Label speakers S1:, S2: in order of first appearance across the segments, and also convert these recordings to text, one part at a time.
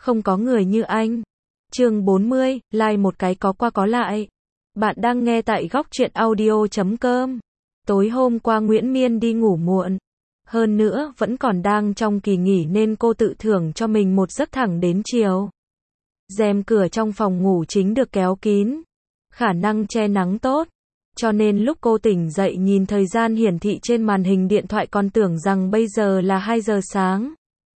S1: không có người như anh. Chương 40, like một cái có qua có lại. Bạn đang nghe tại góc truyện audio.com. Tối hôm qua Nguyễn Miên đi ngủ muộn. Hơn nữa, vẫn còn đang trong kỳ nghỉ nên cô tự thưởng cho mình một giấc thẳng đến chiều. Rèm cửa trong phòng ngủ chính được kéo kín. Khả năng che nắng tốt. Cho nên lúc cô tỉnh dậy nhìn thời gian hiển thị trên màn hình điện thoại còn tưởng rằng bây giờ là 2 giờ sáng.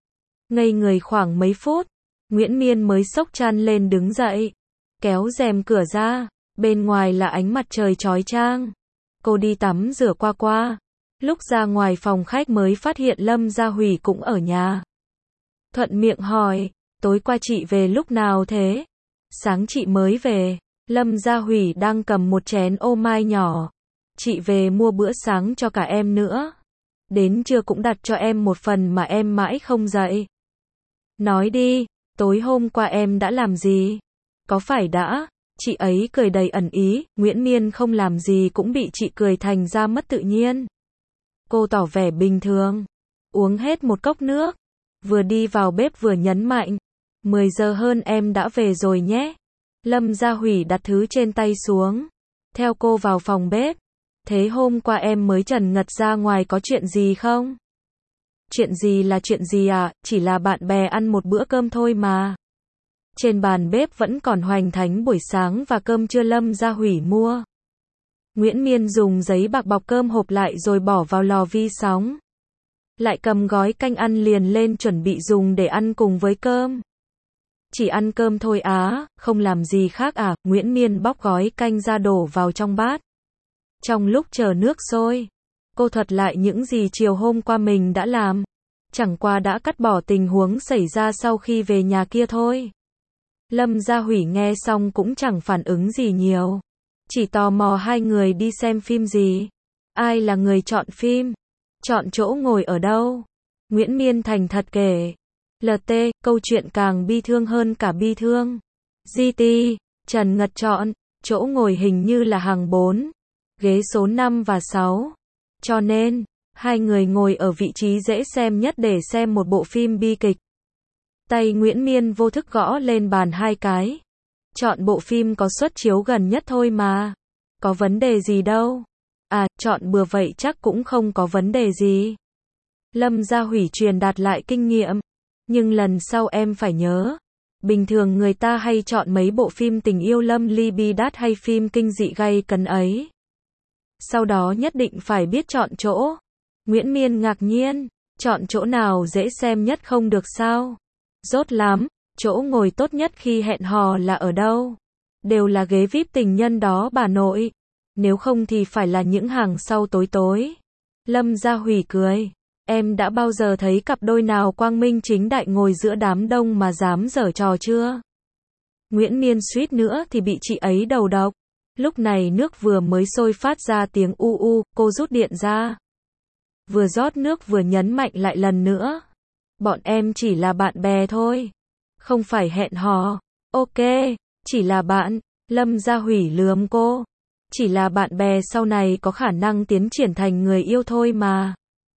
S1: Ngây người khoảng mấy phút, Nguyễn Miên mới xốc chăn lên đứng dậy. Kéo rèm cửa ra, bên ngoài là ánh mặt trời chói chang. Cô đi tắm rửa qua. Lúc ra ngoài phòng khách mới phát hiện Lâm Gia Hủy cũng ở nhà. Thuận miệng hỏi, tối qua chị về lúc nào thế? Sáng chị mới về. Lâm Gia Hủy đang cầm một chén ô mai nhỏ. Chị về mua bữa sáng cho cả em nữa. Đến trưa cũng đặt cho em một phần mà em mãi không dậy. Nói đi, tối hôm qua em đã làm gì? Có phải đã? Chị ấy cười đầy ẩn ý, Nguyễn Miên không làm gì cũng bị chị cười thành ra mất tự nhiên. Cô tỏ vẻ bình thường. Uống hết một cốc nước. Vừa đi vào bếp vừa nhấn mạnh. 10 giờ hơn em đã về rồi nhé. Lâm Gia Hủy đặt thứ trên tay xuống. Theo cô vào phòng bếp. Thế hôm qua em mới trần ngật ra ngoài có chuyện gì không? Chuyện gì là chuyện gì à? Chỉ là bạn bè ăn một bữa cơm thôi mà. Trên bàn bếp vẫn còn hoành thánh buổi sáng và cơm trưa Lâm Gia Hủy mua. Nguyễn Miên dùng giấy bạc bọc cơm hộp lại rồi bỏ vào lò vi sóng. Lại cầm gói canh ăn liền lên chuẩn bị dùng để ăn cùng với cơm. Chỉ ăn cơm thôi á, không làm gì khác à? Nguyễn Miên bóc gói canh ra đổ vào trong bát. Trong lúc chờ nước sôi, cô thuật lại những gì chiều hôm qua mình đã làm. Chẳng qua đã cắt bỏ tình huống xảy ra sau khi về nhà kia thôi. Lâm Gia Hủy nghe xong cũng chẳng phản ứng gì nhiều. Chỉ tò mò hai người đi xem phim gì. Ai là người chọn phim? Chọn chỗ ngồi ở đâu? Nguyễn Miên thành thật kể. LT, câu chuyện càng bi thương hơn cả bi thương. GT, Trần Ngật chọn, chỗ ngồi hình như là hàng 4, ghế số 5 và 6. Cho nên, hai người ngồi ở vị trí dễ xem nhất để xem một bộ phim bi kịch. Tay Nguyễn Miên vô thức gõ lên bàn 2 cái. Chọn bộ phim có suất chiếu gần nhất thôi mà. Có vấn đề gì đâu. À, chọn bừa vậy chắc cũng không có vấn đề gì. Lâm Gia Hủy truyền đạt lại kinh nghiệm. Nhưng lần sau em phải nhớ. Bình thường người ta hay chọn mấy bộ phim tình yêu lâm ly bi đát hay phim kinh dị gay cấn ấy. Sau đó nhất định phải biết chọn chỗ. Nguyễn Miên ngạc nhiên. Chọn chỗ nào dễ xem nhất không được sao? Rốt lắm. Chỗ ngồi tốt nhất khi hẹn hò là ở đâu? Đều là ghế VIP tình nhân đó bà nội. Nếu không thì phải là những hàng sau tối. Lâm Gia Hủy cười. Em đã bao giờ thấy cặp đôi nào quang minh chính đại ngồi giữa đám đông mà dám giở trò chưa? Nguyễn Miên suýt nữa thì bị chị ấy đầu độc. Lúc này nước vừa mới sôi phát ra tiếng u u, cô rút điện ra. Vừa rót nước vừa nhấn mạnh lại lần nữa. Bọn em chỉ là bạn bè thôi. Không phải hẹn hò. Ok, chỉ là bạn. Lâm Gia Hủy lườm cô. Chỉ là bạn bè sau này có khả năng tiến triển thành người yêu thôi mà.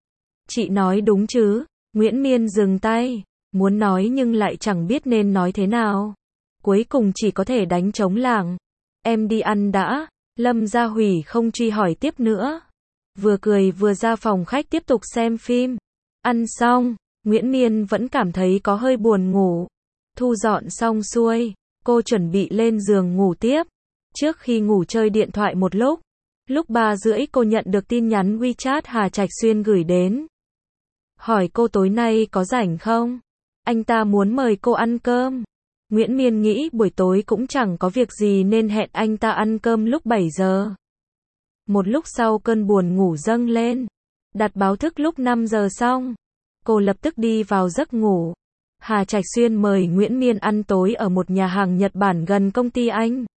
S1: Chị nói đúng chứ? Nguyễn Miên dừng tay. Muốn nói nhưng lại chẳng biết nên nói thế nào. Cuối cùng chỉ có thể đánh trống lảng. Em đi ăn đã. Lâm Gia Hủy không truy hỏi tiếp nữa. Vừa cười vừa ra phòng khách tiếp tục xem phim. Ăn xong, Nguyễn Miên vẫn cảm thấy có hơi buồn ngủ. Thu dọn xong xuôi, cô chuẩn bị lên giường ngủ tiếp. Trước khi ngủ chơi điện thoại một lúc. Lúc 3:30 cô nhận được tin nhắn WeChat Hà Trạch Xuyên gửi đến. Hỏi cô tối nay có rảnh không? Anh ta muốn mời cô ăn cơm. Nguyễn Miên nghĩ buổi tối cũng chẳng có việc gì nên hẹn anh ta ăn cơm lúc 7 giờ. Một lúc sau cơn buồn ngủ dâng lên. Đặt báo thức lúc 5 giờ xong. Cô lập tức đi vào giấc ngủ. Hà Trạch Xuyên mời Nguyễn Miên ăn tối ở một nhà hàng Nhật Bản gần công ty anh.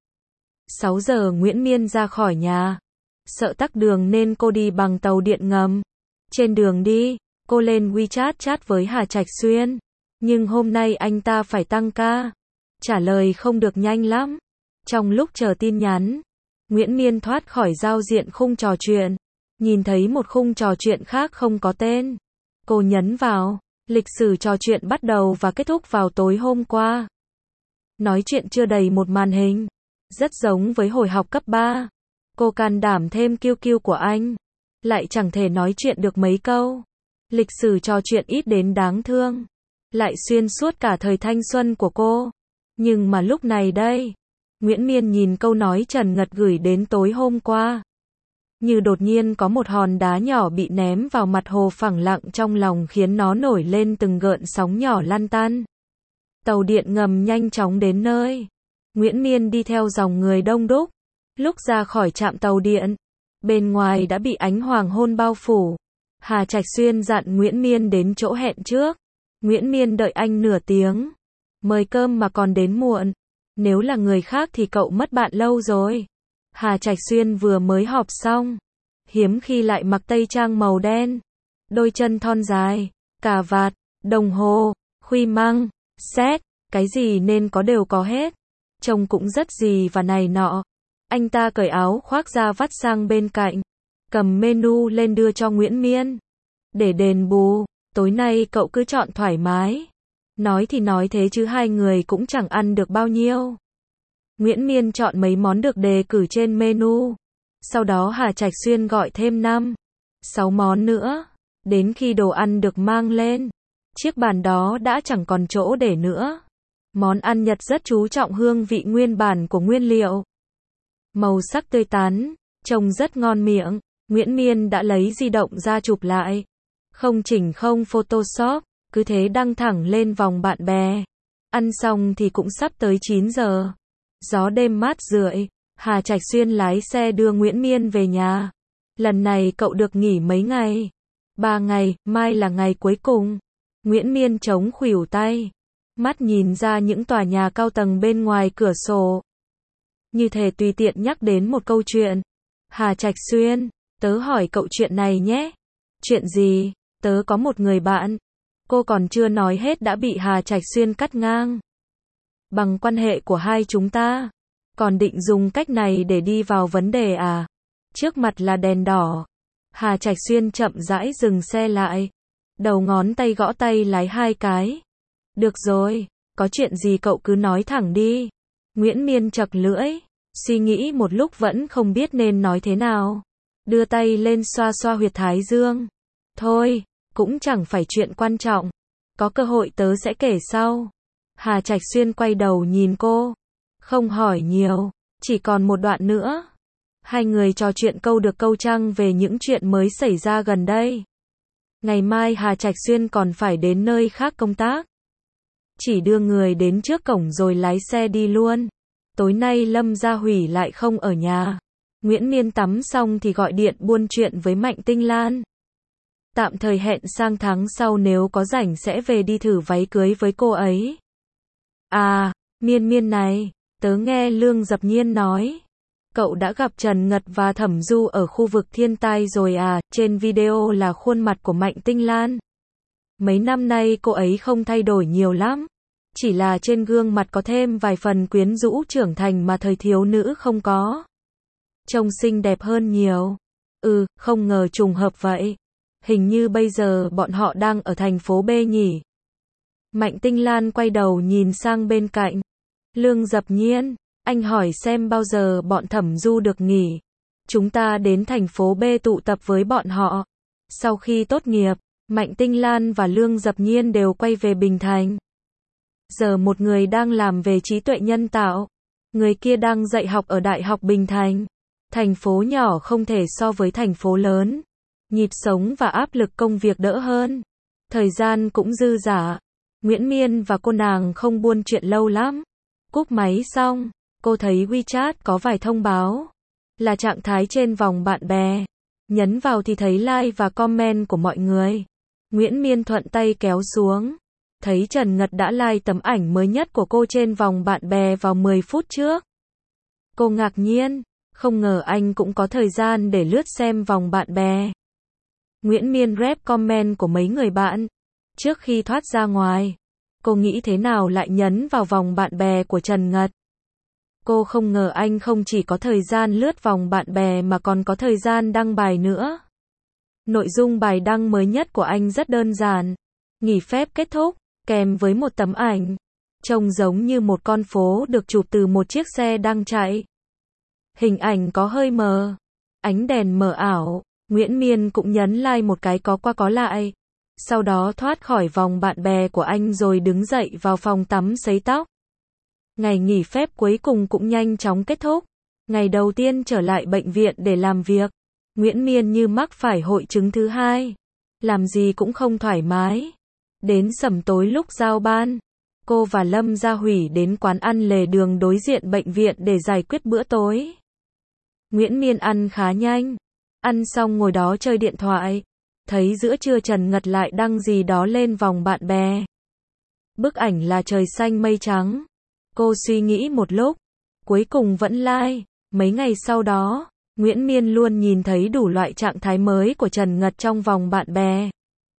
S1: 6 giờ Nguyễn Miên ra khỏi nhà. Sợ tắc đường nên cô đi bằng tàu điện ngầm. Trên đường đi, cô lên WeChat chat với Hà Trạch Xuyên. Nhưng hôm nay anh ta phải tăng ca. Trả lời không được nhanh lắm. Trong lúc chờ tin nhắn, Nguyễn Miên thoát khỏi giao diện khung trò chuyện. Nhìn thấy một khung trò chuyện khác không có tên. Cô nhấn vào. Lịch sử trò chuyện bắt đầu và kết thúc vào tối hôm qua. Nói chuyện chưa đầy một màn hình. Rất giống với hồi học cấp 3. Cô can đảm thêm kiêu kiêu của anh. Lại chẳng thể nói chuyện được mấy câu. Lịch sử trò chuyện ít đến đáng thương. Lại xuyên suốt cả thời thanh xuân của cô. Nhưng mà lúc này đây, Nguyễn Miên nhìn câu nói Trần Ngật gửi đến tối hôm qua. Như đột nhiên có một hòn đá nhỏ bị ném vào mặt hồ phẳng lặng trong lòng khiến nó nổi lên từng gợn sóng nhỏ lăn tăn. Tàu điện ngầm nhanh chóng đến nơi. Nguyễn Miên đi theo dòng người đông đúc. Lúc ra khỏi trạm tàu điện, bên ngoài đã bị ánh hoàng hôn bao phủ. Hà Trạch Xuyên dặn Nguyễn Miên đến chỗ hẹn trước. Nguyễn Miên đợi anh nửa tiếng. Mời cơm mà còn đến muộn. Nếu là người khác thì cậu mất bạn lâu rồi. Hà Trạch Xuyên vừa mới họp xong. Hiếm khi lại mặc tây trang màu đen. Đôi chân thon dài, cà vạt, đồng hồ, khuy măng, séc, cái gì nên có đều có hết. Trông cũng rất gì và này nọ. Anh ta cởi áo khoác ra vắt sang bên cạnh. Cầm menu lên đưa cho Nguyễn Miên. Để đền bù, tối nay cậu cứ chọn thoải mái. Nói thì nói thế chứ hai người cũng chẳng ăn được bao nhiêu. Nguyễn Miên chọn mấy món được đề cử trên menu. Sau đó Hà Trạch Xuyên gọi thêm 5, 6 món nữa. Đến khi đồ ăn được mang lên, chiếc bàn đó đã chẳng còn chỗ để nữa. Món ăn Nhật rất chú trọng hương vị nguyên bản của nguyên liệu. Màu sắc tươi tắn, trông rất ngon miệng. Nguyễn Miên đã lấy di động ra chụp lại. Không chỉnh không Photoshop, cứ thế đăng thẳng lên vòng bạn bè. Ăn xong thì cũng sắp tới 9 giờ. Gió đêm mát rượi, Hà Trạch Xuyên lái xe đưa Nguyễn Miên về nhà. Lần này cậu được nghỉ mấy ngày? 3 ngày, mai là ngày cuối cùng. Nguyễn Miên chống khuỷu tay. Mắt nhìn ra những tòa nhà cao tầng bên ngoài cửa sổ. Như thể tùy tiện nhắc đến một câu chuyện. Hà Trạch Xuyên, tớ hỏi cậu chuyện này nhé. Chuyện gì? Tớ có một người bạn. Cô còn chưa nói hết đã bị Hà Trạch Xuyên cắt ngang. Bằng quan hệ của hai chúng ta, còn định dùng cách này để đi vào vấn đề à? Trước mặt là đèn đỏ. Hà Trạch Xuyên chậm rãi dừng xe lại. Đầu ngón tay gõ tay lái 2 cái. Được rồi, có chuyện gì cậu cứ nói thẳng đi. Nguyễn Miên chật lưỡi, suy nghĩ một lúc vẫn không biết nên nói thế nào. Đưa tay lên xoa xoa huyệt thái dương. Thôi, cũng chẳng phải chuyện quan trọng. Có cơ hội tớ sẽ kể sau. Hà Trạch Xuyên quay đầu nhìn cô. Không hỏi nhiều, chỉ còn một đoạn nữa. Hai người trò chuyện câu được câu trăng về những chuyện mới xảy ra gần đây. Ngày mai Hà Trạch Xuyên còn phải đến nơi khác công tác. Chỉ đưa người đến trước cổng rồi lái xe đi luôn. Tối nay Lâm Gia Hủy lại không ở nhà. Nguyễn Miên tắm xong thì gọi điện buôn chuyện với Mạnh Tinh Lan. Tạm thời hẹn sang tháng sau nếu có rảnh sẽ về đi thử váy cưới với cô ấy. À, Miên Miên này, tớ nghe Lương Dập Nhiên nói. Cậu đã gặp Trần Ngật và Thẩm Du ở khu vực thiên tai rồi à, trên video là khuôn mặt của Mạnh Tinh Lan. Mấy năm nay cô ấy không thay đổi nhiều lắm. Chỉ là trên gương mặt có thêm vài phần quyến rũ trưởng thành mà thời thiếu nữ không có. Trông xinh đẹp hơn nhiều. Không ngờ trùng hợp vậy. Hình như bây giờ bọn họ đang ở thành phố B nhỉ. Mạnh Tinh Lan quay đầu nhìn sang bên cạnh. Lương Dập Nhiên, anh hỏi xem bao giờ bọn Thẩm Du được nghỉ. Chúng ta đến thành phố B tụ tập với bọn họ. Sau khi tốt nghiệp, Mạnh Tinh Lan và Lương Dập Nhiên đều quay về Bình Thành. Giờ một người đang làm về trí tuệ nhân tạo. Người kia đang dạy học ở Đại học Bình Thành. Thành phố nhỏ không thể so với thành phố lớn. Nhịp sống và áp lực công việc đỡ hơn. Thời gian cũng dư dả. Nguyễn Miên và cô nàng không buôn chuyện lâu lắm. Cúp máy xong, cô thấy WeChat có vài thông báo. Là trạng thái trên vòng bạn bè. Nhấn vào thì thấy like và comment của mọi người. Nguyễn Miên thuận tay kéo xuống. Thấy Trần Ngật đã like tấm ảnh mới nhất của cô trên vòng bạn bè vào 10 phút trước. Cô ngạc nhiên, không ngờ anh cũng có thời gian để lướt xem vòng bạn bè. Nguyễn Miên rep comment của mấy người bạn. Trước khi thoát ra ngoài, cô nghĩ thế nào lại nhấn vào vòng bạn bè của Trần Ngật. Cô không ngờ anh không chỉ có thời gian lướt vòng bạn bè mà còn có thời gian đăng bài nữa. Nội dung bài đăng mới nhất của anh rất đơn giản. Nghỉ phép kết thúc, kèm với một tấm ảnh. Trông giống như một con phố được chụp từ một chiếc xe đang chạy. Hình ảnh có hơi mờ. Ánh đèn mờ ảo. Nguyễn Miên cũng nhấn like một cái có qua có lại. Sau đó thoát khỏi vòng bạn bè của anh rồi đứng dậy vào phòng tắm sấy tóc. Ngày nghỉ phép cuối cùng cũng nhanh chóng kết thúc. Ngày đầu tiên trở lại bệnh viện để làm việc. Nguyễn Miên như mắc phải hội chứng thứ hai. Làm gì cũng không thoải mái. Đến sẩm tối lúc giao ban, cô và Lâm Gia Hủy đến quán ăn lề đường đối diện bệnh viện để giải quyết bữa tối. Nguyễn Miên ăn khá nhanh. Ăn xong ngồi đó chơi điện thoại. Thấy giữa trưa Trần Ngật lại đăng gì đó lên vòng bạn bè. Bức ảnh là trời xanh mây trắng. Cô suy nghĩ một lúc. Cuối cùng vẫn like. Mấy ngày sau đó, Nguyễn Miên luôn nhìn thấy đủ loại trạng thái mới của Trần Ngật trong vòng bạn bè.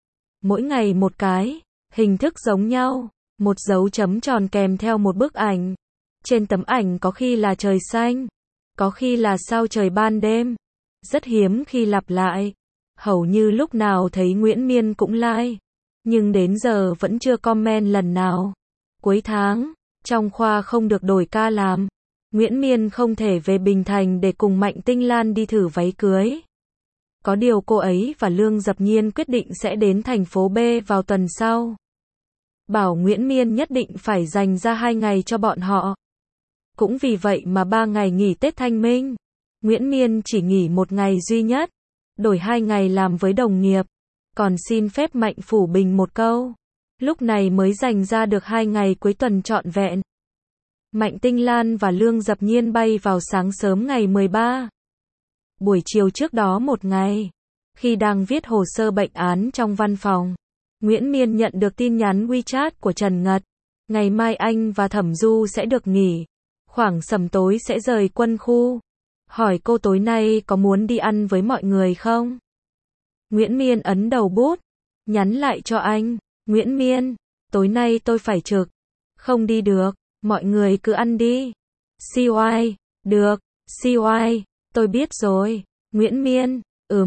S1: Mỗi ngày một cái, hình thức giống nhau, một dấu chấm tròn kèm theo một bức ảnh. Trên tấm ảnh có khi là trời xanh, có khi là sao trời ban đêm. Rất hiếm khi lặp lại. Hầu như lúc nào thấy Nguyễn Miên cũng like, nhưng đến giờ vẫn chưa comment lần nào. Cuối tháng, trong khoa không được đổi ca làm. Nguyễn Miên không thể về Bình Thành để cùng Mạnh Tinh Lan đi thử váy cưới. Có điều cô ấy và Lương Dập Nhiên quyết định sẽ đến thành phố B vào tuần sau. Bảo Nguyễn Miên nhất định phải dành ra 2 ngày cho bọn họ. Cũng vì vậy mà 3 ngày nghỉ Tết Thanh Minh, Nguyễn Miên chỉ nghỉ 1 ngày duy nhất, đổi 2 ngày làm với đồng nghiệp, còn xin phép Mạnh Phủ Bình một câu. Lúc này mới dành ra được 2 ngày cuối tuần trọn vẹn. Mạnh Tinh Lan và Lương Dập Nhiên bay vào sáng sớm ngày 13. Buổi chiều trước đó một ngày, khi đang viết hồ sơ bệnh án trong văn phòng, Nguyễn Miên nhận được tin nhắn WeChat của Trần Ngật. Ngày mai anh và Thẩm Du sẽ được nghỉ, khoảng sẩm tối sẽ rời quân khu. Hỏi cô tối nay có muốn đi ăn với mọi người không? Nguyễn Miên ấn đầu bút, nhắn lại cho anh. Nguyễn Miên, tối nay tôi phải trực, không đi được, mọi người cứ ăn đi. CY, được, CY, tôi biết rồi. Nguyễn Miên,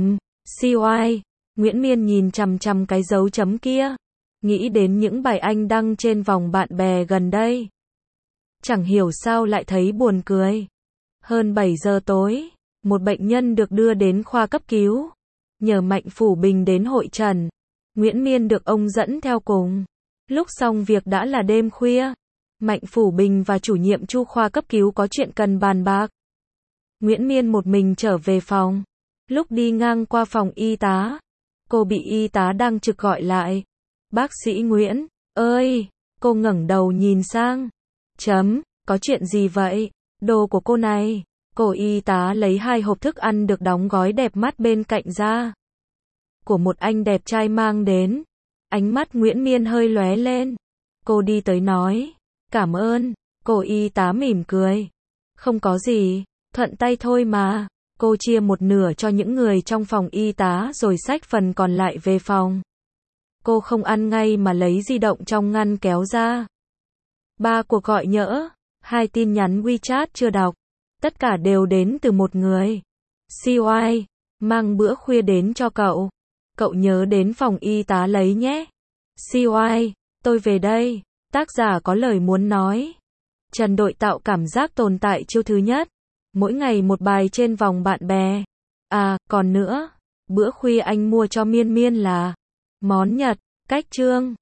S1: CY. Nguyễn Miên nhìn chằm chằm cái dấu chấm kia, nghĩ đến những bài anh đăng trên vòng bạn bè gần đây. Chẳng hiểu sao lại thấy buồn cười. Hơn 7 giờ tối, một bệnh nhân được đưa đến khoa cấp cứu. Nhờ Mạnh Phủ Bình đến hội trần, Nguyễn Miên được ông dẫn theo cùng. Lúc xong việc đã là đêm khuya. Mạnh Phủ Bình và chủ nhiệm Chu khoa cấp cứu có chuyện cần bàn bạc. Nguyễn Miên một mình trở về phòng. Lúc đi ngang qua phòng y tá, cô bị y tá đang trực gọi lại. Bác sĩ Nguyễn, ơi, cô ngẩng đầu nhìn sang. Có chuyện gì vậy? Đồ của cô này. Cô y tá lấy 2 hộp thức ăn được đóng gói đẹp mắt bên cạnh ra. Của một anh đẹp trai mang đến. Ánh mắt Nguyễn Miên hơi lóe lên. Cô đi tới nói, cảm ơn. Cô y tá mỉm cười. Không có gì, thuận tay thôi mà. Cô chia một nửa cho những người trong phòng y tá rồi xách phần còn lại về phòng. Cô không ăn ngay mà lấy di động trong ngăn kéo ra. 3 cuộc gọi nhỡ, 2 tin nhắn WeChat chưa đọc. Tất cả đều đến từ một người. CY, mang bữa khuya đến cho cậu. Cậu nhớ đến phòng y tá lấy nhé. CY, tôi về đây. Tác giả có lời muốn nói. Trần Đội tạo cảm giác tồn tại chiêu thứ nhất. Mỗi ngày một bài trên vòng bạn bè. À, còn nữa, bữa khuya anh mua cho Miên Miên là món Nhật, cách chương.